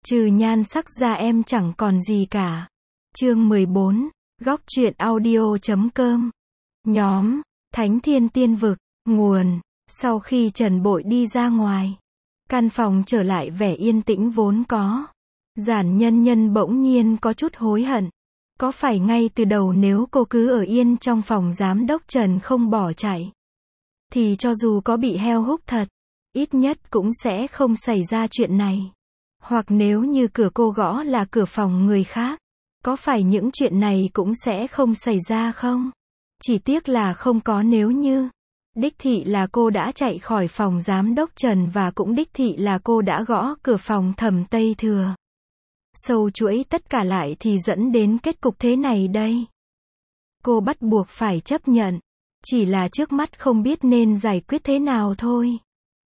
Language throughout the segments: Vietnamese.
Trừ nhan sắc ra em chẳng còn gì cả. Chương 14, Góc truyện audio.com. Nhóm, Thánh Thiên Tiên Vực, nguồn. Sau khi Trần Bội đi ra ngoài, căn phòng trở lại vẻ yên tĩnh vốn có. Giản Nhân Nhân bỗng nhiên có chút hối hận. Có phải ngay từ đầu nếu cô cứ ở yên trong phòng giám đốc Trần không bỏ chạy, thì cho dù có bị heo húc thật, ít nhất cũng sẽ không xảy ra chuyện này. Hoặc nếu như cửa cô gõ là cửa phòng người khác, có phải những chuyện này cũng sẽ không xảy ra không? Chỉ tiếc là không có nếu như. Đích thị là cô đã chạy khỏi phòng giám đốc Trần và cũng đích thị là cô đã gõ cửa phòng Thẩm Tây Thừa. Sâu chuỗi tất cả lại thì dẫn đến kết cục thế này đây. Cô bắt buộc phải chấp nhận. Chỉ là trước mắt không biết nên giải quyết thế nào thôi.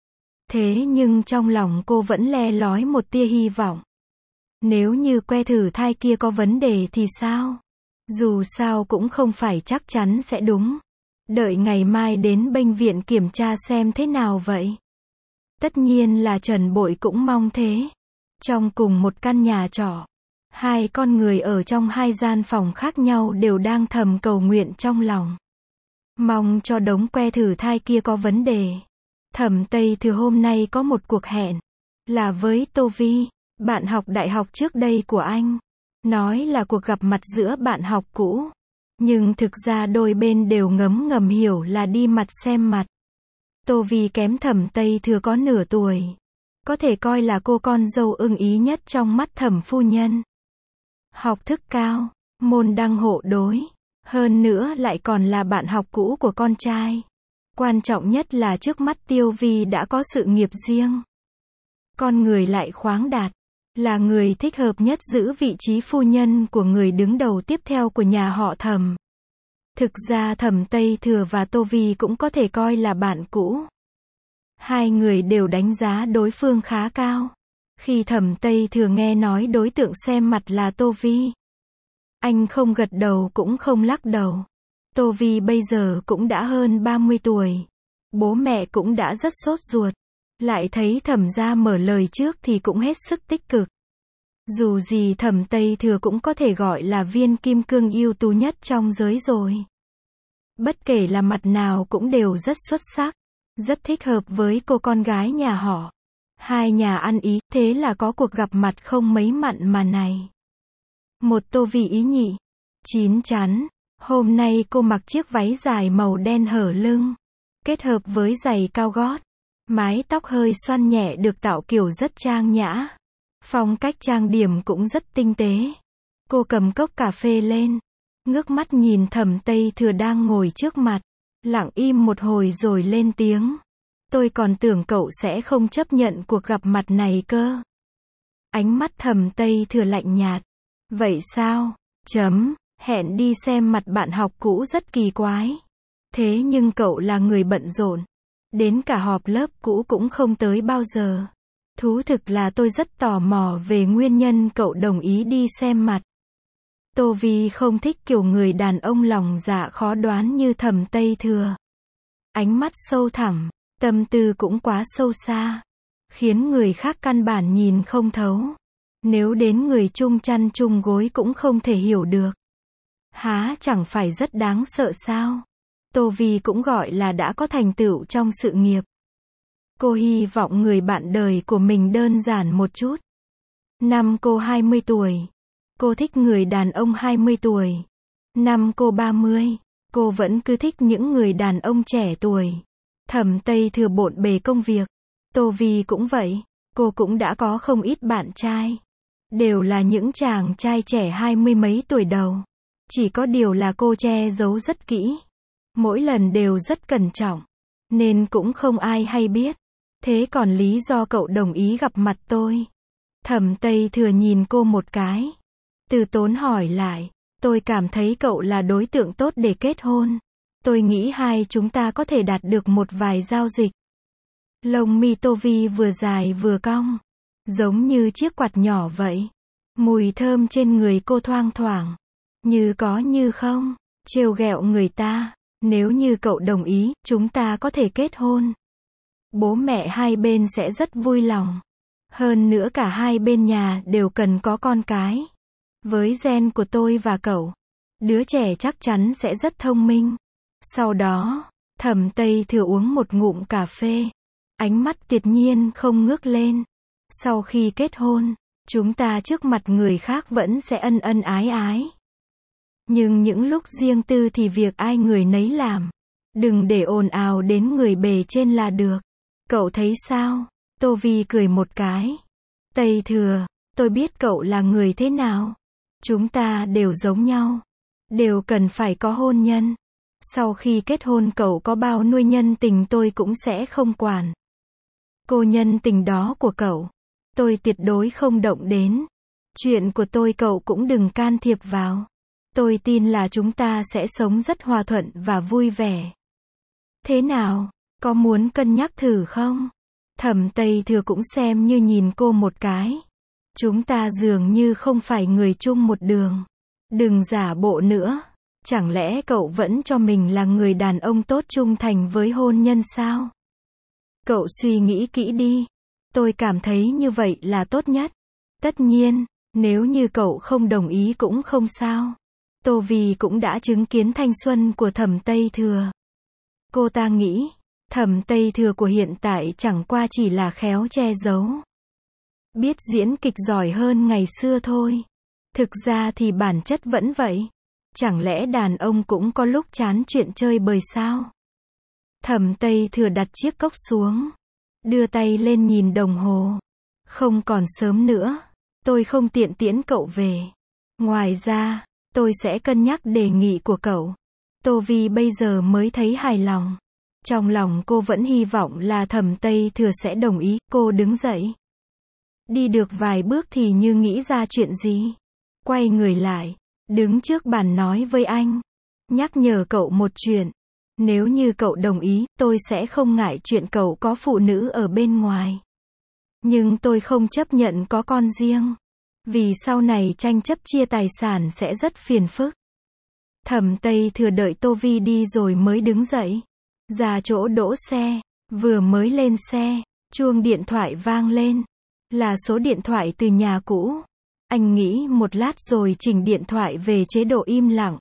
Thế nhưng trong lòng cô vẫn le lói một tia hy vọng. Nếu như que thử thai kia có vấn đề thì sao? Dù sao cũng không phải chắc chắn sẽ đúng. Đợi ngày mai đến bệnh viện kiểm tra xem thế nào vậy. Tất nhiên là Trần Bội cũng mong thế. Trong cùng một căn nhà trọ, hai con người ở trong hai gian phòng khác nhau đều đang thầm cầu nguyện trong lòng. Mong cho đống que thử thai kia có vấn đề. Thẩm Tây Thừa hôm nay có một cuộc hẹn, là với Tô Vi, bạn học đại học trước đây của anh. Nói là cuộc gặp mặt giữa bạn học cũ, nhưng thực ra đôi bên đều ngấm ngầm hiểu là đi mặt xem mặt. Tô Vi kém Thẩm Tây Thừa có nửa tuổi, có thể coi là cô con dâu ưng ý nhất trong mắt Thẩm phu nhân. Học thức cao, môn đăng hộ đối, hơn nữa lại còn là bạn học cũ của con trai. Quan trọng nhất là trước mắt Tiêu Vi đã có sự nghiệp riêng. Con người lại khoáng đạt, là người thích hợp nhất giữ vị trí phu nhân của người đứng đầu tiếp theo của nhà họ Thẩm. Thực ra Thẩm Tây Thừa và Tô Vi cũng có thể coi là bạn cũ. Hai người đều đánh giá đối phương khá cao. Khi Thẩm Tây Thừa nghe nói đối tượng xem mặt là Tô Vi, anh không gật đầu cũng không lắc đầu. Tô Vi bây giờ cũng đã hơn 30 tuổi. Bố mẹ cũng đã rất sốt ruột. Lại thấy Thẩm gia mở lời trước thì cũng hết sức tích cực. Dù gì Thẩm Tây Thừa cũng có thể gọi là viên kim cương ưu tú nhất trong giới rồi. Bất kể là mặt nào cũng đều rất xuất sắc. Rất thích hợp với cô con gái nhà họ. Hai nhà ăn ý, thế là có cuộc gặp mặt không mấy mặn mà này. Một Tô Vi ý nhị, chín chắn. Hôm nay cô mặc chiếc váy dài màu đen hở lưng, kết hợp với giày cao gót. Mái tóc hơi xoăn nhẹ được tạo kiểu rất trang nhã. Phong cách trang điểm cũng rất tinh tế. Cô cầm cốc cà phê lên, ngước mắt nhìn Thẩm Tây Thừa đang ngồi trước mặt. Lặng im một hồi rồi lên tiếng. Tôi còn tưởng cậu sẽ không chấp nhận cuộc gặp mặt này cơ. Ánh mắt Thẩm Tây Thừa lạnh nhạt. Vậy sao? Hẹn đi xem mặt bạn học cũ rất kỳ quái. Thế nhưng cậu là người bận rộn. Đến cả họp lớp cũ cũng không tới bao giờ. Thú thực là tôi rất tò mò về nguyên nhân cậu đồng ý đi xem mặt. Tô Vi không thích kiểu người đàn ông lòng dạ khó đoán như Thẩm Tây Thừa. Ánh mắt sâu thẳm, tâm tư cũng quá sâu xa, khiến người khác căn bản nhìn không thấu. Nếu đến người chung chăn chung gối cũng không thể hiểu được. Há chẳng phải rất đáng sợ sao? Tô Vi cũng gọi là đã có thành tựu trong sự nghiệp. Cô hy vọng người bạn đời của mình đơn giản một chút. Năm cô 20 tuổi. Cô thích người đàn ông 20 tuổi. Năm cô 30. Cô vẫn cứ thích những người đàn ông trẻ tuổi. Thẩm Tây Thừa bộn bề công việc. Tô Vi cũng vậy. Cô cũng đã có không ít bạn trai. Đều là những chàng trai trẻ 20 mấy tuổi đầu. Chỉ có điều là cô che giấu rất kỹ. Mỗi lần đều rất cẩn trọng. Nên cũng không ai hay biết. Thế còn lý do cậu đồng ý gặp mặt tôi? Thẩm Tây Thừa nhìn cô một cái. Từ tốn hỏi lại. Tôi cảm thấy cậu là đối tượng tốt để kết hôn. Tôi nghĩ hai chúng ta có thể đạt được một vài giao dịch. Lông mi Tô Vi vừa dài vừa cong. Giống như chiếc quạt nhỏ vậy. Mùi thơm trên người cô thoang thoảng. Như có như không. Trêu ghẹo người ta. Nếu như cậu đồng ý, chúng ta có thể kết hôn. Bố mẹ hai bên sẽ rất vui lòng. Hơn nữa cả hai bên nhà đều cần có con cái. Với gen của tôi và cậu, đứa trẻ chắc chắn sẽ rất thông minh. Sau đó, Thẩm Tây Thừa uống một ngụm cà phê. Ánh mắt tuyệt nhiên không ngước lên. Sau khi kết hôn, chúng ta trước mặt người khác vẫn sẽ ân ân ái ái. Nhưng những lúc riêng tư thì việc ai người nấy làm. Đừng để ồn ào đến người bề trên là được. Cậu thấy sao? Tô Vi cười một cái. Tây Thừa, tôi biết cậu là người thế nào. Chúng ta đều giống nhau. Đều cần phải có hôn nhân. Sau khi kết hôn cậu có bao nuôi nhân tình tôi cũng sẽ không quản. Cô nhân tình đó của cậu, tôi tuyệt đối không động đến. Chuyện của tôi cậu cũng đừng can thiệp vào. Tôi tin là chúng ta sẽ sống rất hòa thuận và vui vẻ. Thế nào, có muốn cân nhắc thử không? Thẩm Tây Thừa cũng xem như nhìn cô một cái. Chúng ta dường như không phải người chung một đường. Đừng giả bộ nữa. Chẳng lẽ cậu vẫn cho mình là người đàn ông tốt trung thành với hôn nhân sao? Cậu suy nghĩ kỹ đi. Tôi cảm thấy như vậy là tốt nhất. Tất nhiên, nếu như cậu không đồng ý cũng không sao. Tô Vi cũng đã chứng kiến thanh xuân của Thẩm Tây Thừa. Cô ta nghĩ, Thẩm Tây Thừa của hiện tại chẳng qua chỉ là khéo che giấu. Biết diễn kịch giỏi hơn ngày xưa thôi. Thực ra thì bản chất vẫn vậy. Chẳng lẽ đàn ông cũng có lúc chán chuyện chơi bời sao? Thẩm Tây Thừa đặt chiếc cốc xuống. Đưa tay lên nhìn đồng hồ. Không còn sớm nữa. Tôi không tiện tiễn cậu về. Ngoài ra, tôi sẽ cân nhắc đề nghị của cậu. Tô Vi bây giờ mới thấy hài lòng. Trong lòng cô vẫn hy vọng là Thẩm Tây Thừa sẽ đồng ý. Cô đứng dậy. Đi được vài bước thì như nghĩ ra chuyện gì. Quay người lại. Đứng trước bàn nói với anh. Nhắc nhở cậu một chuyện. Nếu như cậu đồng ý, tôi sẽ không ngại chuyện cậu có phụ nữ ở bên ngoài. Nhưng tôi không chấp nhận có con riêng. Vì sau này tranh chấp chia tài sản sẽ rất phiền phức. Thẩm Tây Thừa đợi Tô Vi đi rồi mới đứng dậy. Ra chỗ đỗ xe. Vừa mới lên xe, chuông điện thoại vang lên. Là số điện thoại từ nhà cũ. Anh nghĩ một lát rồi chỉnh điện thoại về chế độ im lặng.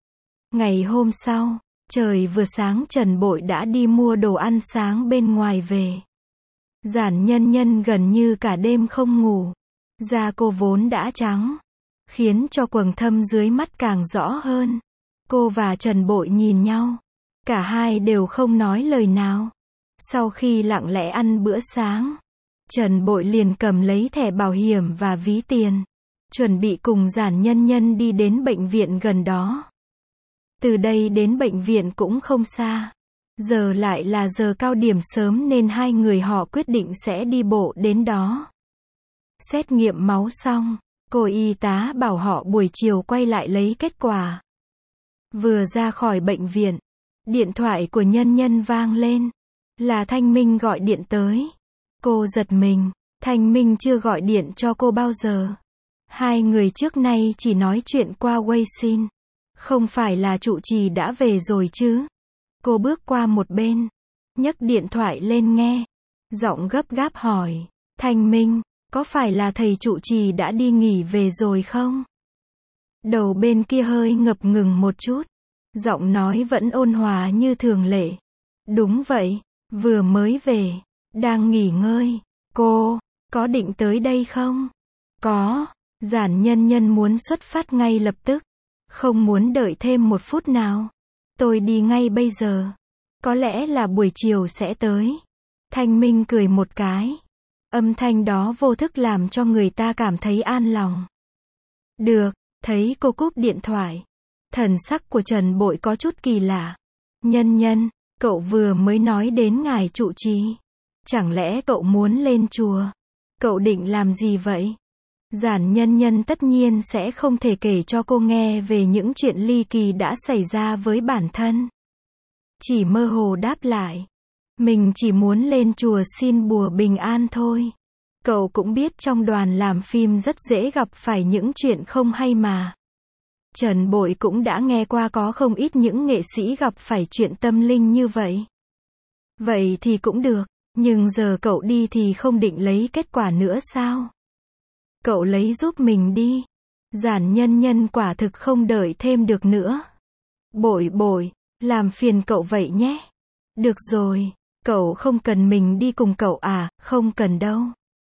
Ngày hôm sau, trời vừa sáng Trần Bội đã đi mua đồ ăn sáng bên ngoài về. Giản Nhân Nhân gần như cả đêm không ngủ. Da cô vốn đã trắng, khiến cho quầng thâm dưới mắt càng rõ hơn. Cô và Trần Bội nhìn nhau. Cả hai đều không nói lời nào. Sau khi lặng lẽ ăn bữa sáng, Trần Bội liền cầm lấy thẻ bảo hiểm và ví tiền. Chuẩn bị cùng Giản Nhân Nhân đi đến bệnh viện gần đó. Từ đây đến bệnh viện cũng không xa. Giờ lại là giờ cao điểm sớm nên hai người họ quyết định sẽ đi bộ đến đó. Xét nghiệm máu xong, cô y tá bảo họ buổi chiều quay lại lấy kết quả. Vừa ra khỏi bệnh viện, điện thoại của Nhân Nhân vang lên. Là Thanh Minh gọi điện tới. Cô giật mình, Thanh Minh chưa gọi điện cho cô bao giờ. Hai người trước nay chỉ nói chuyện qua Weixin. Không phải là trụ trì đã về rồi chứ? Cô bước qua một bên, nhấc điện thoại lên nghe. Giọng gấp gáp hỏi, Thanh Minh, có phải là thầy trụ trì đã đi nghỉ về rồi không? Đầu bên kia hơi ngập ngừng một chút. Giọng nói vẫn ôn hòa như thường lệ. Đúng vậy, vừa mới về, đang nghỉ ngơi. Cô, có định tới đây không? Có. Giản Nhân Nhân muốn xuất phát ngay lập tức. Không muốn đợi thêm một phút nào. Tôi đi ngay bây giờ. Có lẽ là buổi chiều sẽ tới. Thanh Minh cười một cái. Âm thanh đó vô thức làm cho người ta cảm thấy an lòng. Được, thấy cô cúp điện thoại. Thần sắc của Trần Bội có chút kỳ lạ. Nhân Nhân, cậu vừa mới nói đến ngài trụ trì. Chẳng lẽ cậu muốn lên chùa? Cậu định làm gì vậy? Giản Nhân Nhân tất nhiên sẽ không thể kể cho cô nghe về những chuyện ly kỳ đã xảy ra với bản thân. Chỉ mơ hồ đáp lại. Mình chỉ muốn lên chùa xin bùa bình an thôi. Cậu cũng biết trong đoàn làm phim rất dễ gặp phải những chuyện không hay mà. Trần Bội cũng đã nghe qua có không ít những nghệ sĩ gặp phải chuyện tâm linh như vậy. Vậy thì cũng được. Nhưng giờ cậu đi thì không định lấy kết quả nữa sao? Cậu lấy giúp mình đi. Giản Nhân Nhân quả thực không đợi thêm được nữa. Bội bội, làm phiền cậu vậy nhé. Được rồi, cậu không cần mình đi cùng cậu à? Không cần đâu.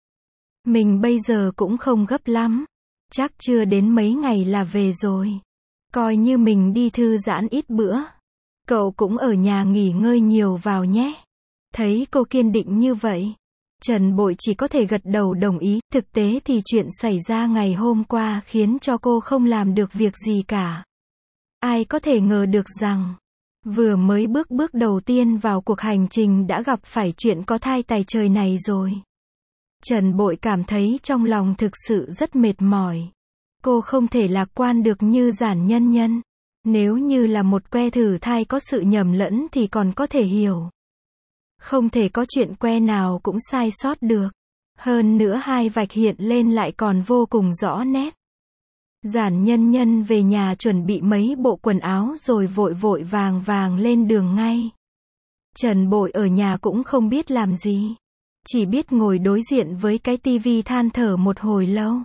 Mình bây giờ cũng không gấp lắm. Chắc chưa đến mấy ngày là về rồi. Coi như mình đi thư giãn ít bữa. Cậu cũng ở nhà nghỉ ngơi nhiều vào nhé. Thấy cô kiên định như vậy, Trần Bội chỉ có thể gật đầu đồng ý. Thực tế thì chuyện xảy ra ngày hôm qua khiến cho cô không làm được việc gì cả. Ai có thể ngờ được rằng, vừa mới bước đầu tiên vào cuộc hành trình đã gặp phải chuyện có thai tày trời này rồi. Trần Bội cảm thấy trong lòng thực sự rất mệt mỏi. Cô không thể lạc quan được như Giản Nhân Nhân. Nếu như là một que thử thai có sự nhầm lẫn thì còn có thể hiểu. Không thể có chuyện que nào cũng sai sót được. Hơn nữa hai vạch hiện lên lại còn vô cùng rõ nét. Giản Nhân Nhân về nhà chuẩn bị mấy bộ quần áo rồi vội vàng lên đường ngay. Trần Bội ở nhà cũng không biết làm gì. Chỉ biết ngồi đối diện với cái tivi than thở một hồi lâu.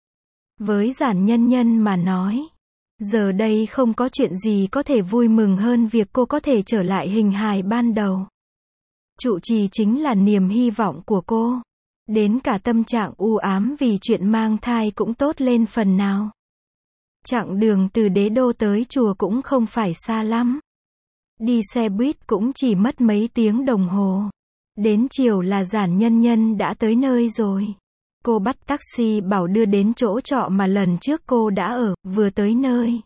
Với Giản Nhân Nhân mà nói, giờ đây không có chuyện gì có thể vui mừng hơn việc cô có thể trở lại hình hài ban đầu. Trụ trì chính là niềm hy vọng của cô. Đến cả tâm trạng u ám vì chuyện mang thai cũng tốt lên phần nào. Chặng đường từ Đế Đô tới chùa cũng không phải xa lắm. Đi xe buýt cũng chỉ mất mấy tiếng đồng hồ. Đến chiều là Giản Nhân Nhân đã tới nơi rồi. Cô bắt taxi bảo đưa đến chỗ trọ mà lần trước cô đã ở. Vừa tới nơi,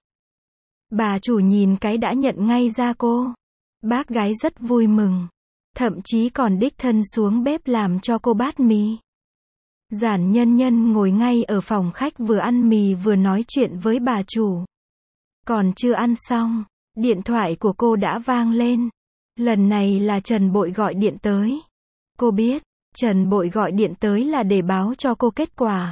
bà chủ nhìn cái đã nhận ngay ra cô. Bác gái rất vui mừng. Thậm chí còn đích thân xuống bếp làm cho cô bát mì. Giản Nhân Nhân ngồi ngay ở phòng khách vừa ăn mì vừa nói chuyện với bà chủ. Còn chưa ăn xong, điện thoại của cô đã vang lên. Lần này là Trần Bội gọi điện tới. Cô biết, Trần Bội gọi điện tới là để báo cho cô kết quả.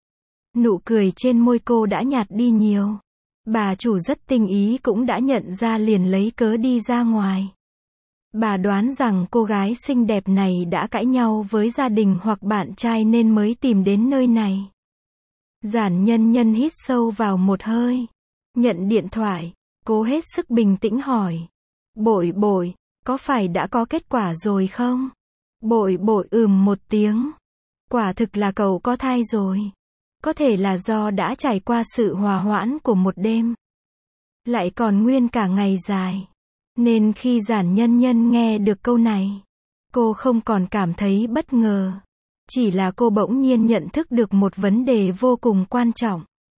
Nụ cười trên môi cô đã nhạt đi nhiều. Bà chủ rất tinh ý cũng đã nhận ra liền lấy cớ đi ra ngoài. Bà đoán rằng cô gái xinh đẹp này đã cãi nhau với gia đình hoặc bạn trai nên mới tìm đến nơi này. Giản Nhân Nhân hít sâu vào một hơi. Nhận điện thoại, cố hết sức bình tĩnh hỏi. Bội bội, có phải đã có kết quả rồi không? Bội bội một tiếng. Quả thực là cậu có thai rồi. Có thể là do đã trải qua sự hòa hoãn của một đêm. Lại còn nguyên cả ngày dài. Nên khi Giản Nhân Nhân nghe được câu này, cô không còn cảm thấy bất ngờ. Chỉ là cô bỗng nhiên nhận thức được một vấn đề vô cùng quan trọng.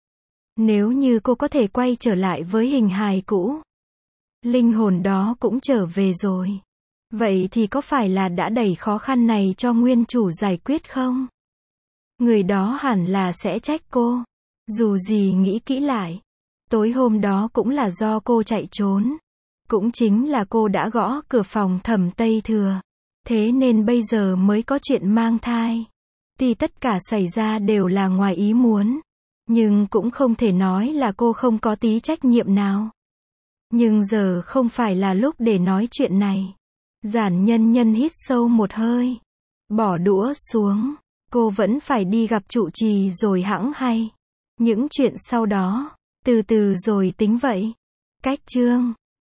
Nếu như cô có thể quay trở lại với hình hài cũ, linh hồn đó cũng trở về rồi. Vậy thì có phải là đã đẩy khó khăn này cho nguyên chủ giải quyết không? Người đó hẳn là sẽ trách cô. Dù gì nghĩ kỹ lại, tối hôm đó cũng là do cô chạy trốn. Cũng chính là cô đã gõ cửa phòng Thẩm Tây Thừa. Thế nên bây giờ mới có chuyện mang thai. Tuy tất cả xảy ra đều là ngoài ý muốn, nhưng cũng không thể nói là cô không có tí trách nhiệm nào. Nhưng giờ không phải là lúc để nói chuyện này. Giản Nhân Nhân hít sâu một hơi. Bỏ đũa xuống. Cô vẫn phải đi gặp trụ trì rồi hẵng hay. Những chuyện sau đó, từ từ rồi tính vậy. Cách chương